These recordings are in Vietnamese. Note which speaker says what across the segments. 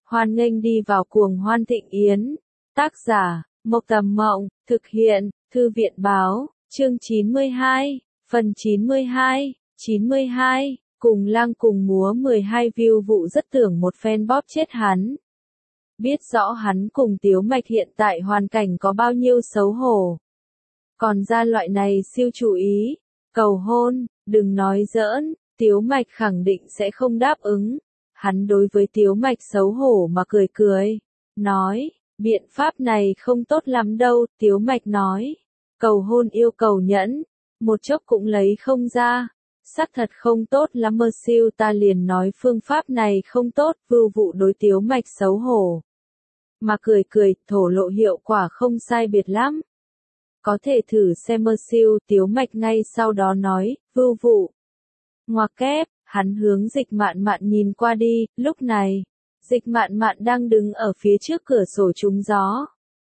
Speaker 1: Hoan nghênh đi vào cuồng hoan thịnh yến. Tác giả, Mộc Tầm Mộng, thực hiện, Thư viện báo, chương 92, phần 92, 92, cùng lang cùng múa 12 view vụ rất tưởng một phen bóp chết hắn. Biết rõ hắn cùng Tiếu Mạch hiện tại hoàn cảnh có bao nhiêu xấu hổ. Còn ra loại này siêu chú ý, cầu hôn, đừng nói giỡn, Tiếu Mạch khẳng định sẽ không đáp ứng. Hắn đối với Tiếu Mạch xấu hổ mà cười cười, nói, biện pháp này không tốt lắm đâu, Tiếu Mạch nói, cầu hôn yêu cầu nhẫn, một chốc cũng lấy không ra, xác thật không tốt lắm mơ siêu ta liền nói phương pháp này không tốt, vưu vụ đối Tiếu Mạch xấu hổ. Mà cười cười, thổ lộ hiệu quả không sai biệt lắm. Có thể thử xem mơ siêu, Tiếu Mạch ngay sau đó nói, vưu vụ. Ngoặc kép, hắn hướng Dịch Mạn Mạn nhìn qua đi, lúc này, Dịch Mạn Mạn đang đứng ở phía trước cửa sổ trúng gió.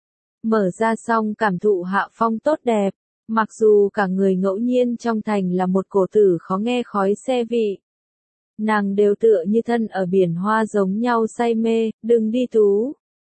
Speaker 1: Mở ra xong cảm thụ hạ phong tốt đẹp, mặc dù cả người ngẫu nhiên trong thành là một cổ tử khó nghe khói xe vị. Nàng đều tựa như thân ở biển hoa giống nhau say mê, đừng đi tú.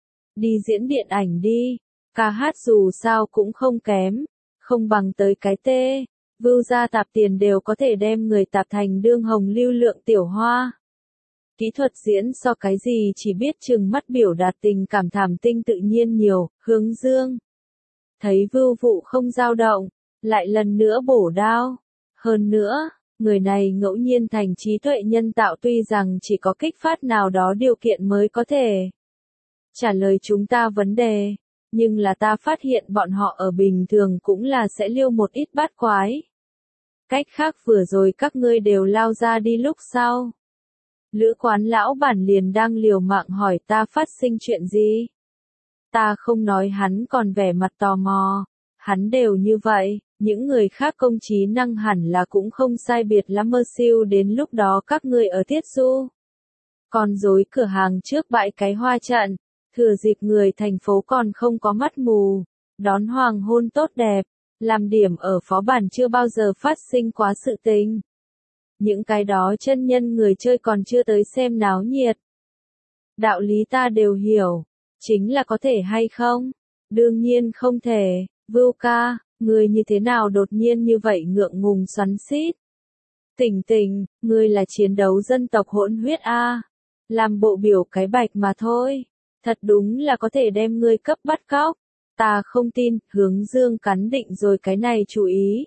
Speaker 1: Đi diễn điện ảnh đi, ca hát dù sao cũng không kém, không bằng tới cái tê. Vưu gia tạp tiền đều có thể đem người tạp thành đương hồng lưu lượng tiểu hoa. Kỹ thuật diễn so cái gì chỉ biết chừng mắt biểu đạt tình cảm thảm tinh tự nhiên nhiều, hướng dương. Thấy vưu vụ không dao động, lại lần nữa bổ đao. Hơn nữa, người này ngẫu nhiên thành trí tuệ nhân tạo tuy rằng chỉ có kích phát nào đó điều kiện mới có thể trả lời chúng ta vấn đề. Nhưng là ta phát hiện bọn họ ở bình thường cũng là sẽ liêu một ít bát quái. Cách khác vừa rồi các ngươi đều lao ra đi lúc sau. Lữ quán lão bản liền đang liều mạng hỏi ta phát sinh chuyện gì. Ta không nói hắn còn vẻ mặt tò mò. Hắn đều như vậy, những người khác công trí năng hẳn là cũng không sai biệt lắm mơ siêu đến lúc đó các ngươi ở tiết du. Còn dối cửa hàng trước bãi cái hoa trận. Thừa dịp người thành phố còn không có mắt mù, đón hoàng hôn tốt đẹp, làm điểm ở phó bản chưa bao giờ phát sinh quá sự tình. Những cái đó chân nhân người chơi còn chưa tới xem náo nhiệt. Đạo lý ta đều hiểu, chính là có thể hay không? Đương nhiên không thể, Vưu ca, người như thế nào đột nhiên như vậy ngượng ngùng xoắn xít. Tỉnh tỉnh, người là chiến đấu dân tộc hỗn huyết a, làm bộ biểu cái bạch mà thôi. Thật đúng là có thể đem ngươi cấp bắt cóc. Ta không tin, hướng dương cắn định rồi cái này chú ý.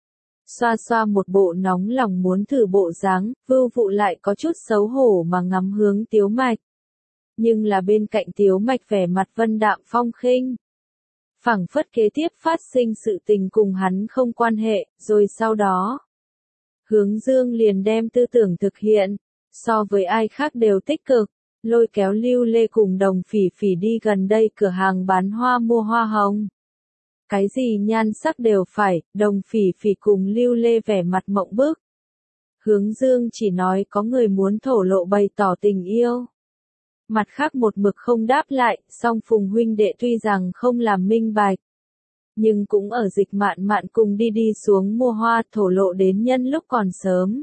Speaker 1: Xoa xoa một bộ nóng lòng muốn thử bộ dáng, vưu vụ lại có chút xấu hổ mà ngắm hướng Tiếu Mạch. Nhưng là bên cạnh Tiếu Mạch vẻ mặt vân đạm phong khinh. Phảng phất kế tiếp phát sinh sự tình cùng hắn không quan hệ, rồi sau đó. Hướng dương liền đem tư tưởng thực hiện, so với ai khác đều tích cực. Lôi kéo Lưu Lê cùng Đồng Phỉ Phỉ đi gần đây cửa hàng bán hoa mua hoa hồng. Cái gì nhan sắc đều phải, Đồng Phỉ Phỉ cùng Lưu Lê vẻ mặt mộng bức. Hướng dương chỉ nói có người muốn thổ lộ bày tỏ tình yêu. Mặt khác một mực không đáp lại, song Phùng huynh đệ tuy rằng không làm minh bạch. Nhưng cũng ở Dịch Mạn Mạn cùng đi xuống mua hoa thổ lộ đến nhân lúc còn sớm.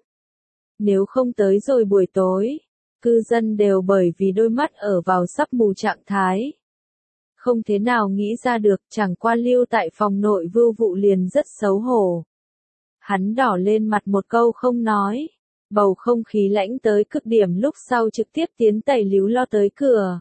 Speaker 1: Nếu không tới rồi buổi tối. Cư dân đều bởi vì đôi mắt ở vào sắp mù trạng thái. Không thế nào nghĩ ra được, chẳng qua lưu tại phòng nội vưu vụ liền rất xấu hổ. Hắn đỏ lên mặt một câu không nói. Bầu không khí lãnh tới cực điểm lúc sau trực tiếp tiến tẩy líu lo tới cửa.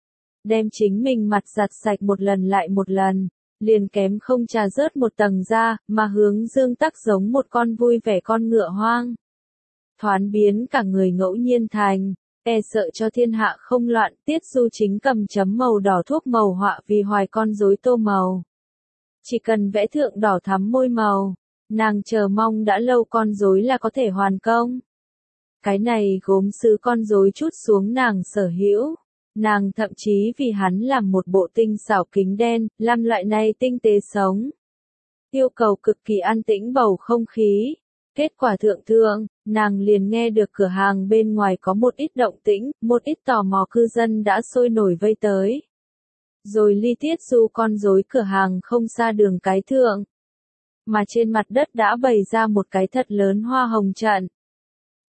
Speaker 1: Đem chính mình mặt giặt sạch một lần lại một lần, liền kém không trà rớt một tầng ra, mà hướng dương tắc giống một con vui vẻ con ngựa hoang. Thoán biến cả người ngẫu nhiên thành. E sợ cho thiên hạ không loạn, Tiết Du chính cầm chấm màu đỏ thuốc màu họa vì hoài con rối tô màu. Chỉ cần vẽ thượng đỏ thắm môi màu, nàng chờ mong đã lâu con rối là có thể hoàn công. Cái này gốm sứ con rối chút xuống nàng sở hữu. Nàng thậm chí vì hắn làm một bộ tinh xảo kính đen, làm loại này tinh tế sống. Yêu cầu cực kỳ an tĩnh bầu không khí. Kết quả thượng, nàng liền nghe được cửa hàng bên ngoài có một ít động tĩnh, một ít tò mò cư dân đã sôi nổi vây tới. Rồi ly Tiết Du con rối cửa hàng không xa đường cái thượng. Mà trên mặt đất đã bày ra một cái thật lớn hoa hồng trận.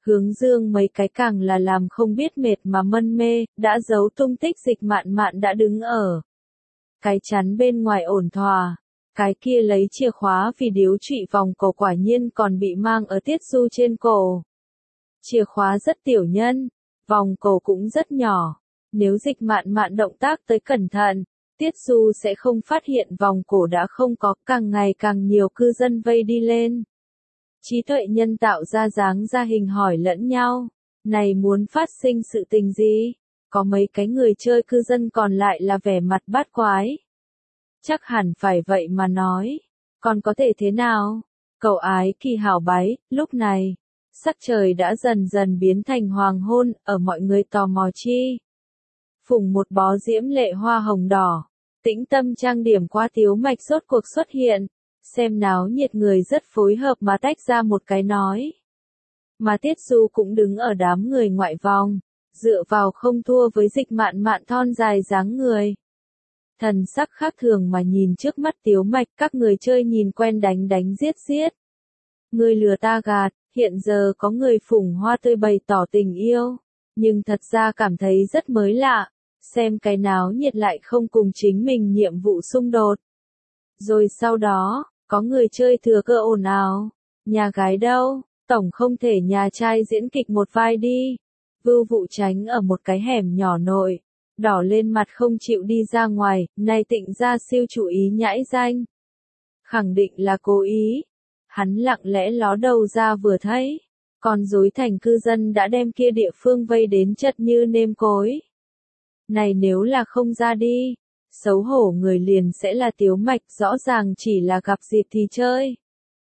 Speaker 1: Hướng Dương mấy cái càng là làm không biết mệt mà mân mê, đã giấu tung tích Dịch Mạn Mạn đã đứng ở cái chắn bên ngoài ổn thỏa. Cái kia lấy chìa khóa vì điếu trụy vòng cổ quả nhiên còn bị mang ở Tiết Du trên cổ. Chìa khóa rất tiểu nhân, vòng cổ cũng rất nhỏ. Nếu Dịch Mạn Mạn động tác tới cẩn thận, Tiết Du sẽ không phát hiện vòng cổ đã không có, càng ngày càng nhiều cư dân vây đi lên. Trí tuệ nhân tạo ra dáng ra hình hỏi lẫn nhau, này muốn phát sinh sự tình gì? Có mấy cái người chơi cư dân còn lại là vẻ mặt bát quái. Chắc hẳn phải vậy mà nói, còn có thể thế nào? Cậu ái kỳ hảo bái, lúc này, sắc trời đã dần dần biến thành hoàng hôn, ở mọi người tò mò chi. Phùng một bó diễm lệ hoa hồng đỏ, tĩnh tâm trang điểm qua Tiếu Mạch rốt cuộc xuất hiện, xem náo nhiệt người rất phối hợp mà tách ra một cái nói. Mà Tiết Du cũng đứng ở đám người ngoại vòng, dựa vào không thua với Dịch Mạn Mạn thon dài dáng người. Thần sắc khác thường mà nhìn trước mắt Tiếu Mạch, các người chơi nhìn quen đánh đánh giết giết. Người lừa ta gạt, hiện giờ có người phủng hoa tươi bày tỏ tình yêu, nhưng thật ra cảm thấy rất mới lạ, xem cái náo nhiệt lại không cùng chính mình nhiệm vụ xung đột. Rồi sau đó, có người chơi thừa cơ ồn ào, nhà gái đâu, tổng không thể nhà trai diễn kịch một vai đi. Vưu Vụ tránh ở một cái hẻm nhỏ nội, đỏ lên mặt không chịu đi ra ngoài, này Tịnh ra siêu chủ ý nhãi danh. Khẳng định là cố ý. Hắn lặng lẽ ló đầu ra vừa thấy, con rối thành cư dân đã đem kia địa phương vây đến chật như nêm cối. Này nếu là không ra đi, xấu hổ người liền sẽ là Tiếu Mạch, rõ ràng chỉ là gặp dịp thì chơi.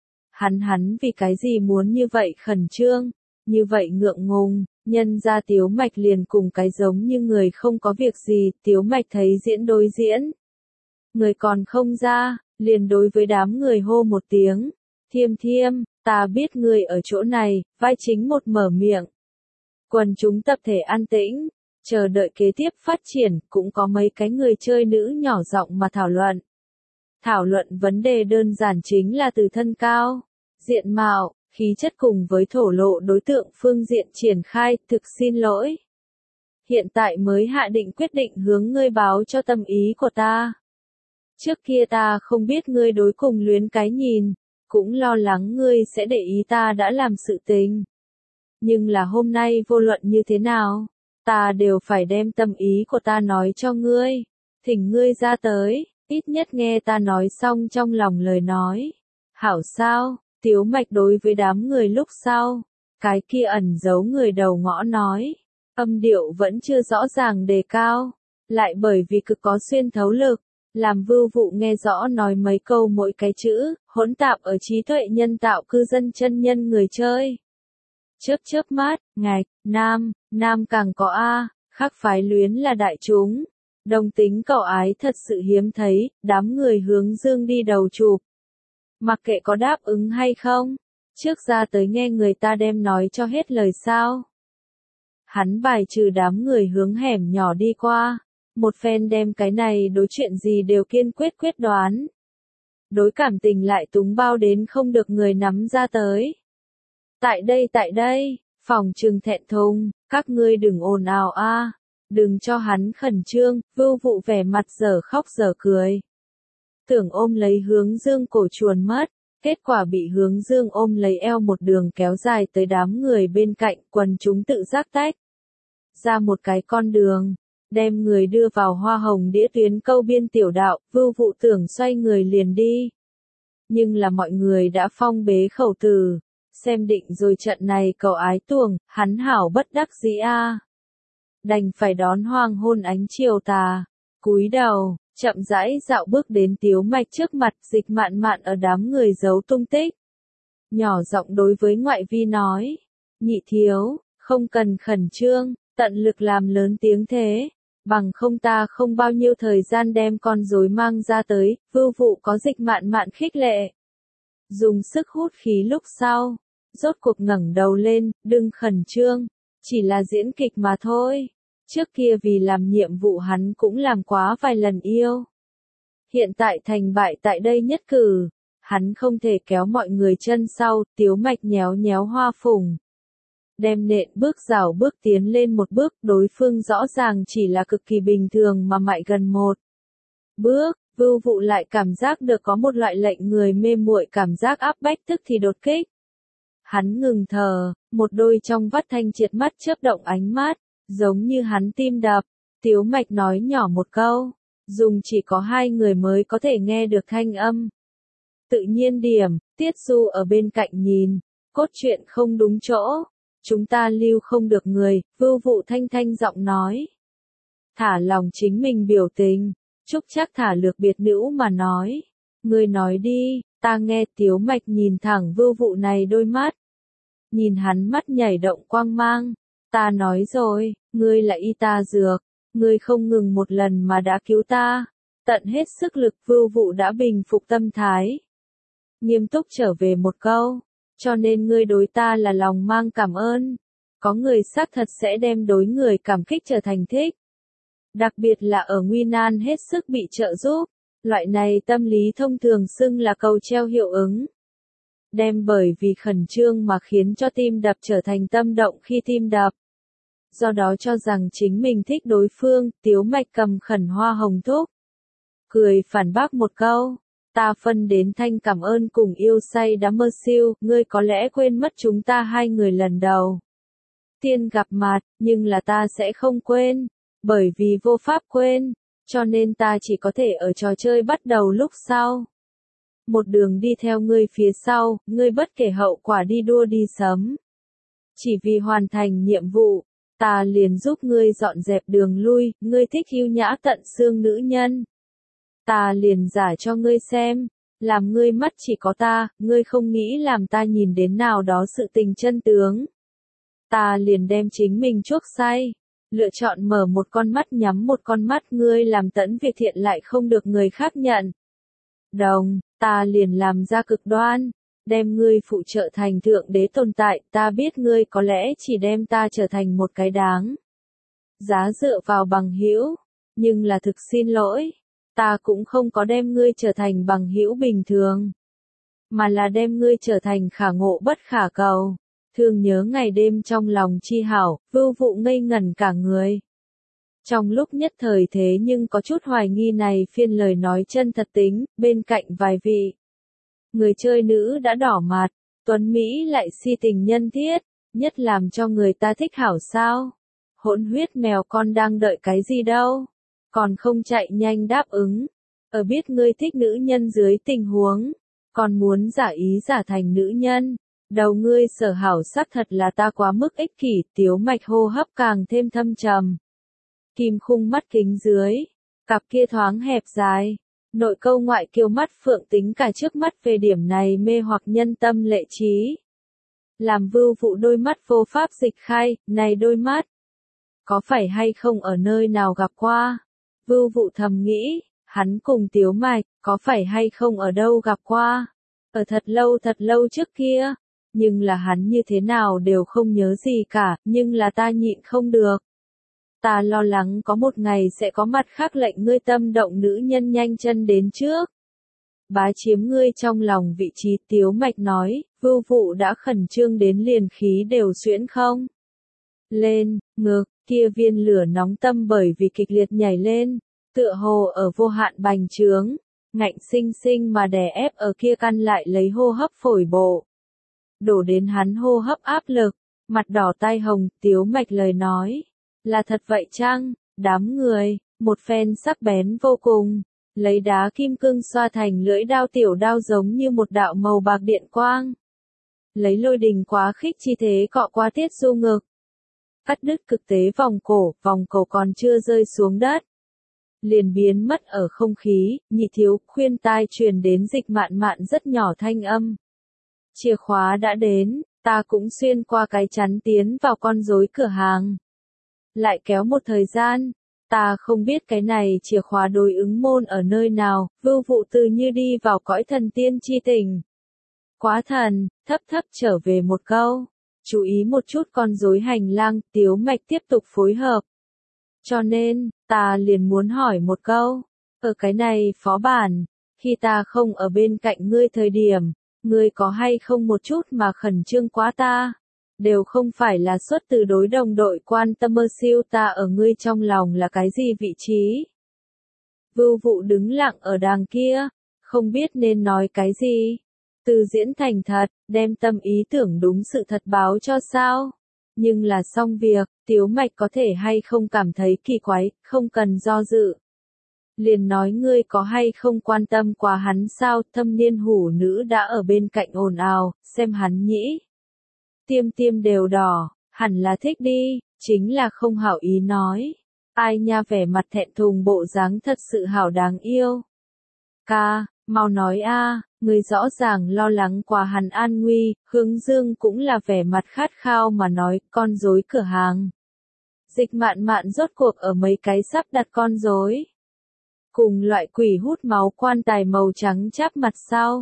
Speaker 1: Hắn vì cái gì muốn như vậy khẩn trương, như vậy ngượng ngùng, nhân ra Tiếu Mạch liền cùng cái giống như người không có việc gì, Tiếu Mạch thấy diễn đối diễn. Người còn không ra, liền đối với đám người hô một tiếng, Thiêm Thiêm, ta biết người ở chỗ này, vai chính một mở miệng. Quần chúng tập thể an tĩnh, chờ đợi kế tiếp phát triển, cũng có mấy cái người chơi nữ nhỏ giọng mà thảo luận. Thảo luận vấn đề đơn giản chính là từ thân cao, diện mạo, khí chất cùng với thổ lộ đối tượng phương diện triển khai, thực xin lỗi. Hiện tại mới hạ định quyết định hướng ngươi báo cho tâm ý của ta. Trước kia ta không biết ngươi đối cùng luyến cái nhìn, cũng lo lắng ngươi sẽ để ý ta đã làm sự tình. Nhưng là hôm nay vô luận như thế nào, ta đều phải đem tâm ý của ta nói cho ngươi, thỉnh ngươi ra tới, ít nhất nghe ta nói xong trong lòng lời nói. Hảo sao, Tiếu Mạch đối với đám người lúc sau, cái kia ẩn giấu người đầu ngõ nói, âm điệu vẫn chưa rõ ràng đề cao, lại bởi vì cực có xuyên thấu lực, làm Vưu Vụ nghe rõ nói mấy câu mỗi cái chữ, hỗn tạp ở trí tuệ nhân tạo cư dân chân nhân người chơi. Chớp mắt, ngạch, nam càng có a, khác phái luyến là đại chúng. Đồng tính cậu ái thật sự hiếm thấy, đám người hướng Dương đi đầu chụp. Mặc kệ có đáp ứng hay không, trước ra tới nghe người ta đem nói cho hết lời sao. Hắn bài trừ đám người hướng hẻm nhỏ đi qua, một phen đem cái này đối chuyện gì đều kiên quyết đoán. Đối cảm tình lại túng bao đến không được người nắm ra tới. Tại đây, phòng trừng thẹn thùng, các ngươi đừng ồn ào a, đừng cho hắn khẩn trương, Vưu Vụ vẻ mặt dở khóc dở cười. Tưởng ôm lấy Hướng Dương cổ chuồn mất, kết quả bị Hướng Dương ôm lấy eo một đường kéo dài tới đám người bên cạnh, quần chúng tự giác tách ra một cái con đường, đem người đưa vào hoa hồng đĩa tuyến câu biên tiểu đạo, Vưu Vụ tưởng xoay người liền đi. Nhưng là mọi người đã phong bế khẩu từ, xem định rồi trận này cậu ái tuồng, hắn hảo bất đắc dĩ a. Đành phải đón hoàng hôn ánh chiều tà, cúi đầu, chậm rãi dạo bước đến Tiếu Mạch trước mặt, Dịch Mạn Mạn ở đám người giấu tung tích. Nhỏ giọng đối với ngoại vi nói, nhị thiếu, không cần khẩn trương, tận lực làm lớn tiếng thế, bằng không ta không bao nhiêu thời gian đem con rối mang ra tới, Vưu Vụ có Dịch Mạn Mạn khích lệ. Dùng sức hút khí lúc sau, rốt cuộc ngẩng đầu lên, đừng khẩn trương, chỉ là diễn kịch mà thôi. Trước kia vì làm nhiệm vụ hắn cũng làm quá vài lần yêu. Hiện tại thành bại tại đây nhất cử, hắn không thể kéo mọi người chân sau, Tiếu Mạch nhéo nhéo Hoa Phùng. đem nện bước rảo bước tiến lên một bước, đối phương rõ ràng chỉ là cực kỳ bình thường mà mại gần một bước, Vưu Vụ lại cảm giác được có một loại lệnh người mê muội cảm giác áp bách tức thì đột kích. Hắn ngừng thở, một đôi trong vắt thanh triệt mắt chớp động ánh mắt, giống như hắn tim đập. Tiếu Mạch nói nhỏ một câu, dùng chỉ có hai người mới có thể nghe được thanh âm. Tự nhiên điểm, Tiết Du ở bên cạnh nhìn, cốt truyện không đúng chỗ, chúng ta lưu không được người, Vưu Vụ thanh thanh giọng nói. Thả lòng chính mình biểu tình, Trúc Trác thả lược biệt nữ mà nói, ngươi nói đi, ta nghe. Tiếu Mạch nhìn thẳng Vưu Vụ này đôi mắt. Nhìn hắn mắt nhảy động quang mang, ta nói rồi, ngươi là y ta dược, ngươi không ngừng một lần mà đã cứu ta, tận hết sức lực. Vưu Vụ đã bình phục tâm thái. Nghiêm túc trở về một câu, cho nên ngươi đối ta là lòng mang cảm ơn. Có người xác thật sẽ đem đối người cảm kích trở thành thích. Đặc biệt là ở nguy nan hết sức bị trợ giúp, loại này tâm lý thông thường xưng là cầu treo hiệu ứng. Đem bởi vì khẩn trương mà khiến cho tim đập trở thành tâm động khi tim đập. Do đó cho rằng chính mình thích đối phương, Tiếu Mạch cầm khẩn hoa hồng thúc. Cười phản bác một câu, ta phân đến thanh cảm ơn cùng yêu say đắm mơ siêu, ngươi có lẽ quên mất chúng ta hai người lần đầu tiên gặp mặt, nhưng là ta sẽ không quên, bởi vì vô pháp quên, cho nên ta chỉ có thể ở trò chơi bắt đầu lúc sau. Một đường đi theo ngươi phía sau, ngươi bất kể hậu quả đi đua đi sớm. Chỉ vì hoàn thành nhiệm vụ, ta liền giúp ngươi dọn dẹp đường lui, ngươi thích yêu nhã tận xương nữ nhân. Ta liền giả cho ngươi xem, làm ngươi mắt chỉ có ta, ngươi không nghĩ làm ta nhìn đến nào đó sự tình chân tướng. Ta liền đem chính mình chuốc say, lựa chọn mở một con mắt nhắm một con mắt, ngươi làm tẫn việc thiện lại không được người khác nhận. Đồng, ta liền làm ra cực đoan, đem ngươi phụ trợ thành thượng đế tồn tại, ta biết ngươi có lẽ chỉ đem ta trở thành một cái đáng giá dựa vào bằng hữu, nhưng là thực xin lỗi, ta cũng không có đem ngươi trở thành bằng hữu bình thường, mà là đem ngươi trở thành khả ngộ bất khả cầu. Thương nhớ ngày đêm trong lòng chi hảo, Vưu Vụ ngây ngẩn cả người. Trong lúc nhất thời thế nhưng có chút hoài nghi này phiên lời nói chân thật tính, bên cạnh vài vị người chơi nữ đã đỏ mặt, Tuấn Mỹ lại si tình nhân thiết, nhất làm cho người ta thích hảo sao. Hỗn huyết mèo con đang đợi cái gì đâu, còn không chạy nhanh đáp ứng, ở biết ngươi thích nữ nhân dưới tình huống, còn muốn giả ý giả thành nữ nhân. Đầu ngươi sở hảo sắc thật là ta quá mức ích kỷ. Tiếu Mạch hô hấp càng thêm thâm trầm. Kim khung mắt kính dưới, cặp kia thoáng hẹp dài, nội câu ngoại kiêu mắt phượng tính cả trước mắt về điểm này mê hoặc nhân tâm lệ trí. Làm Vưu Vụ đôi mắt vô pháp dịch khai, này đôi mắt, có phải hay không ở nơi nào gặp qua? Vưu Vụ thầm nghĩ, hắn cùng Tiếu Mạch, có phải hay không ở đâu gặp qua? Ở thật lâu trước kia. Nhưng là hắn như thế nào đều không nhớ gì cả, nhưng là ta nhịn không được. Ta lo lắng có một ngày sẽ có mặt khác lệnh ngươi tâm động nữ nhân nhanh chân đến trước. Bá chiếm ngươi trong lòng vị trí. Tiếu Mạch nói, Vưu Vụ đã khẩn trương đến liền khí đều xuyễn không. Lên, ngực, kia viên lửa nóng tâm bởi vì kịch liệt nhảy lên, tựa hồ ở vô hạn bành trướng, ngạnh sinh sinh mà đè ép ở kia căn lại lấy hô hấp phổi bộ. Đổ đến hắn hô hấp áp lực, mặt đỏ tai hồng. Tiếu Mạch lời nói, là thật vậy chăng? Đám người, một phen sắc bén vô cùng, lấy đá kim cương xoa thành lưỡi đao, tiểu đao giống như một đạo màu bạc điện quang. Lấy lôi đình quá khích chi thế cọ qua Tiết Du ngực. Cắt đứt cực tế vòng cổ còn chưa rơi xuống đất. Liền biến mất ở không khí, Nhị thiếu khuyên tai truyền đến Dịch Mạn Mạn rất nhỏ thanh âm. Chìa khóa đã đến, ta cũng xuyên qua cái chắn tiến vào con rối cửa hàng. Lại kéo một thời gian, ta không biết cái này chìa khóa đối ứng môn ở nơi nào. Vưu Vụ từ như đi vào cõi thần tiên chi tình. Quá thần, thấp trở về một câu. Chú ý một chút con rối hành lang. Tiếu Mạch tiếp tục phối hợp. Cho nên, ta liền muốn hỏi một câu. Ở cái này phó bản, khi ta không ở bên cạnh ngươi thời điểm, ngươi có hay không một chút mà khẩn trương quá ta? đều không phải là xuất từ đối đồng đội quan tâm siêu ta ở ngươi trong lòng là cái gì vị trí. Vưu Vụ đứng lặng ở đàng kia, không biết nên nói cái gì. Từ Diễn thành thật, đem tâm ý tưởng đúng sự thật báo cho sao. Nhưng là xong việc, Tiếu Mạch có thể hay không cảm thấy kỳ quái, không cần do dự. Liền nói ngươi có hay không quan tâm quá hắn sao, thâm niên hủ nữ đã ở bên cạnh ồn ào, xem hắn nhĩ. Tiêm tiêm đều đỏ, hẳn là thích đi, chính là không hảo ý nói. Ai nha, vẻ mặt thẹn thùng bộ dáng thật sự hảo đáng yêu. Ca, mau nói a, người rõ ràng lo lắng quá hắn an nguy, Hướng Dương cũng là vẻ mặt khát khao mà nói, con rối cửa hàng. Dịch Mạn Mạn rốt cuộc ở mấy cái sắp đặt con rối. Cùng loại quỷ hút máu quan tài màu trắng cháp mặt sau.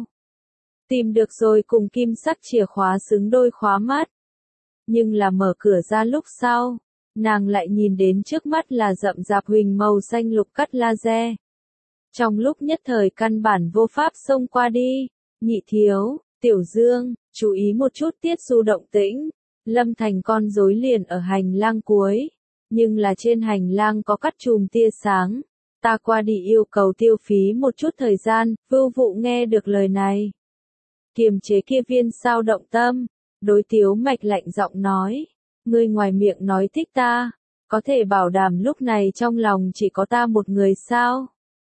Speaker 1: Tìm được rồi, cùng kim sắc chìa khóa xứng đôi khóa mắt. Nhưng là mở cửa ra lúc sau, nàng lại nhìn đến trước mắt là rậm rạp huỳnh màu xanh lục cắt laser. Trong lúc nhất thời căn bản vô pháp xông qua đi. Nhị thiếu, Tiểu Dương, chú ý một chút Tiết Du động tĩnh. Lâm Thành con rối liền ở hành lang cuối, nhưng là trên hành lang có cắt chùm tia sáng. Ta qua đi yêu cầu tiêu phí một chút thời gian. Vưu Vụ nghe được lời này, kiềm chế kia viên sao động tâm, đối Tiếu Mạch lạnh giọng nói, ngươi ngoài miệng nói thích ta, có thể bảo đảm lúc này trong lòng chỉ có ta một người sao?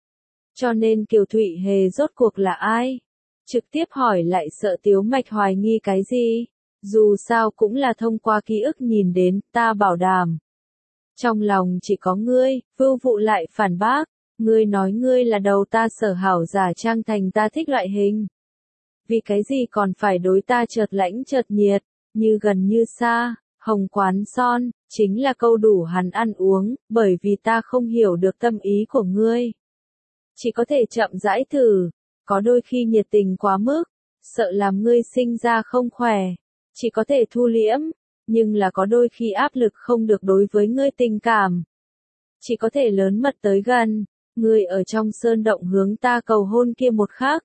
Speaker 1: Cho nên Kiều Thụy Hề rốt cuộc là ai? Trực tiếp hỏi lại sợ Tiếu Mạch hoài nghi cái gì? Dù sao cũng là thông qua ký ức nhìn đến, ta bảo đảm. Trong lòng chỉ có ngươi. Vưu Vụ lại phản bác, ngươi nói ngươi là đầu ta sở hảo giả trang thành ta thích loại hình. Vì cái gì còn phải đối ta chợt lãnh chợt nhiệt, như gần như xa, hồng quán son, chính là câu đủ hắn ăn uống, bởi vì ta không hiểu được tâm ý của ngươi. Chỉ có thể chậm rãi thử, có đôi khi nhiệt tình quá mức, sợ làm ngươi sinh ra không khỏe, chỉ có thể thu liễm, nhưng là có đôi khi áp lực không được đối với ngươi tình cảm. Chỉ có thể lớn mật tới gần, ngươi ở trong sơn động hướng ta cầu hôn kia một khắc.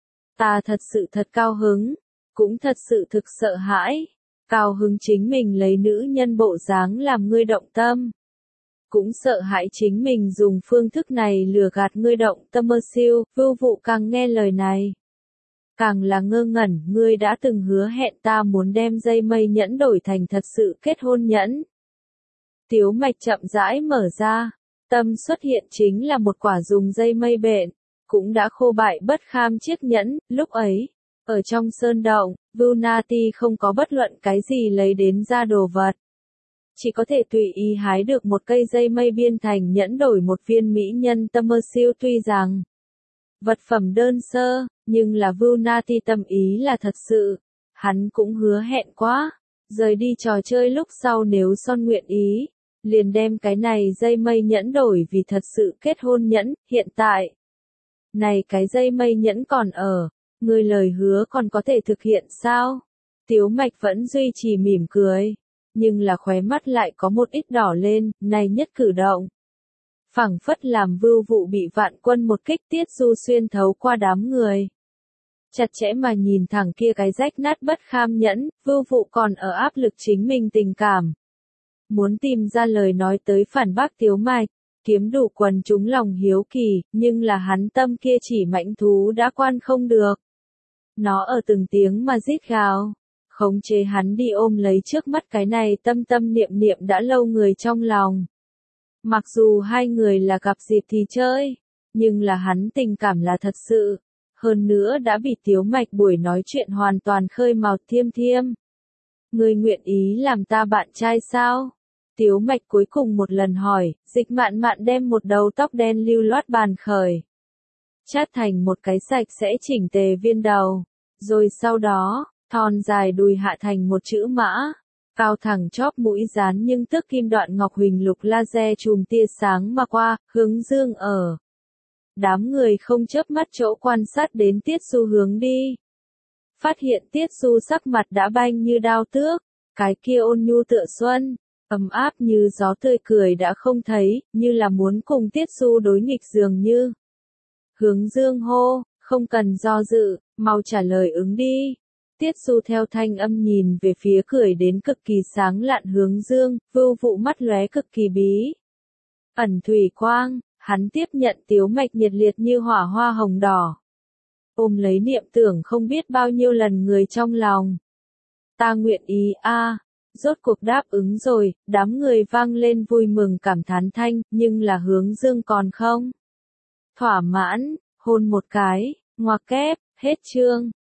Speaker 1: Ta thật sự thật cao hứng, cũng thật sự thực sợ hãi. Cao hứng chính mình lấy nữ nhân bộ dáng làm ngươi động tâm. Cũng sợ hãi chính mình dùng phương thức này lừa gạt ngươi động tâm siêu. Vưu Vụ càng nghe lời này, càng là ngơ ngẩn. Ngươi đã từng hứa hẹn ta muốn đem dây mây nhẫn đổi thành thật sự kết hôn nhẫn. Tiếu Mạch chậm rãi mở ra, tâm xuất hiện chính là một quả dùng dây mây bện, cũng đã khô bại bất kham chiếc nhẫn. Lúc ấy, ở trong sơn động, Vưu Nati không có bất luận cái gì lấy đến ra đồ vật. Chỉ có thể tùy ý hái được một cây dây mây biên thành nhẫn đổi một viên mỹ nhân tâm siêu. Tuy rằng vật phẩm đơn sơ, nhưng là Vưu Nati tâm ý là thật sự. Hắn cũng hứa hẹn quá, rời đi trò chơi lúc sau nếu Son nguyện ý, liền đem cái này dây mây nhẫn đổi vì thật sự kết hôn nhẫn. Hiện tại, này cái dây mây nhẫn còn ở, ngươi lời hứa còn có thể thực hiện sao? Tiếu Mạch vẫn duy trì mỉm cười, nhưng là khóe mắt lại có một ít đỏ lên. Này nhất cử động, phảng phất làm Vưu Vụ bị vạn quân một kích Tiết Du xuyên thấu qua đám người. Chặt chẽ mà nhìn thẳng kia cái rách nát bất kham nhẫn. Vưu Vụ còn ở áp lực chính mình tình cảm, muốn tìm ra lời nói tới phản bác Tiếu Mạch, kiếm đủ quần chúng lòng hiếu kỳ, nhưng là hắn tâm kia chỉ mãnh thú đã quan không được. Nó ở từng tiếng mà rít gào, khống chế hắn đi ôm lấy trước mắt cái này tâm tâm niệm niệm đã lâu người trong lòng. Mặc dù hai người là gặp dịp thì chơi, nhưng là hắn tình cảm là thật sự, hơn nữa đã bị Tiếu Mạch buổi nói chuyện hoàn toàn khơi mào. Thiêm Thiêm, ngươi nguyện ý làm ta bạn trai sao? Tiếu Mạch cuối cùng một lần hỏi. Dịch Mạn Mạn đem một đầu tóc đen lưu loát bàn khởi, chát thành một cái sạch sẽ chỉnh tề viên đầu, rồi sau đó, thon dài đùi hạ thành một chữ mã, cao thẳng chóp mũi dán nhưng tức kim đoạn ngọc huỳnh lục laser chùm tia sáng mà qua. Hướng Dương ở đám người không chớp mắt chỗ quan sát đến Tiết Du hướng đi, phát hiện Tiết Du sắc mặt đã banh như đao tước, cái kia ôn nhu tựa xuân, ấm áp như gió tươi cười đã không thấy, như là muốn cùng Tiết Du đối nghịch dường như. Hướng Dương hô, không cần do dự, mau trả lời ứng đi. Tiết Du theo thanh âm nhìn về phía cười đến cực kỳ sáng lạn Hướng Dương, vưu vụ mắt lóe cực kỳ bí ẩn thủy quang, hắn tiếp nhận Tiếu Mạch nhiệt liệt như hỏa hoa hồng đỏ. Ôm lấy niệm tưởng không biết bao nhiêu lần người trong lòng. Ta nguyện ý a, rốt cuộc đáp ứng rồi, đám người vang lên vui mừng cảm thán thanh, nhưng là Hướng Dương còn không thỏa mãn, hôn một cái, ngoặc kép, hết chương.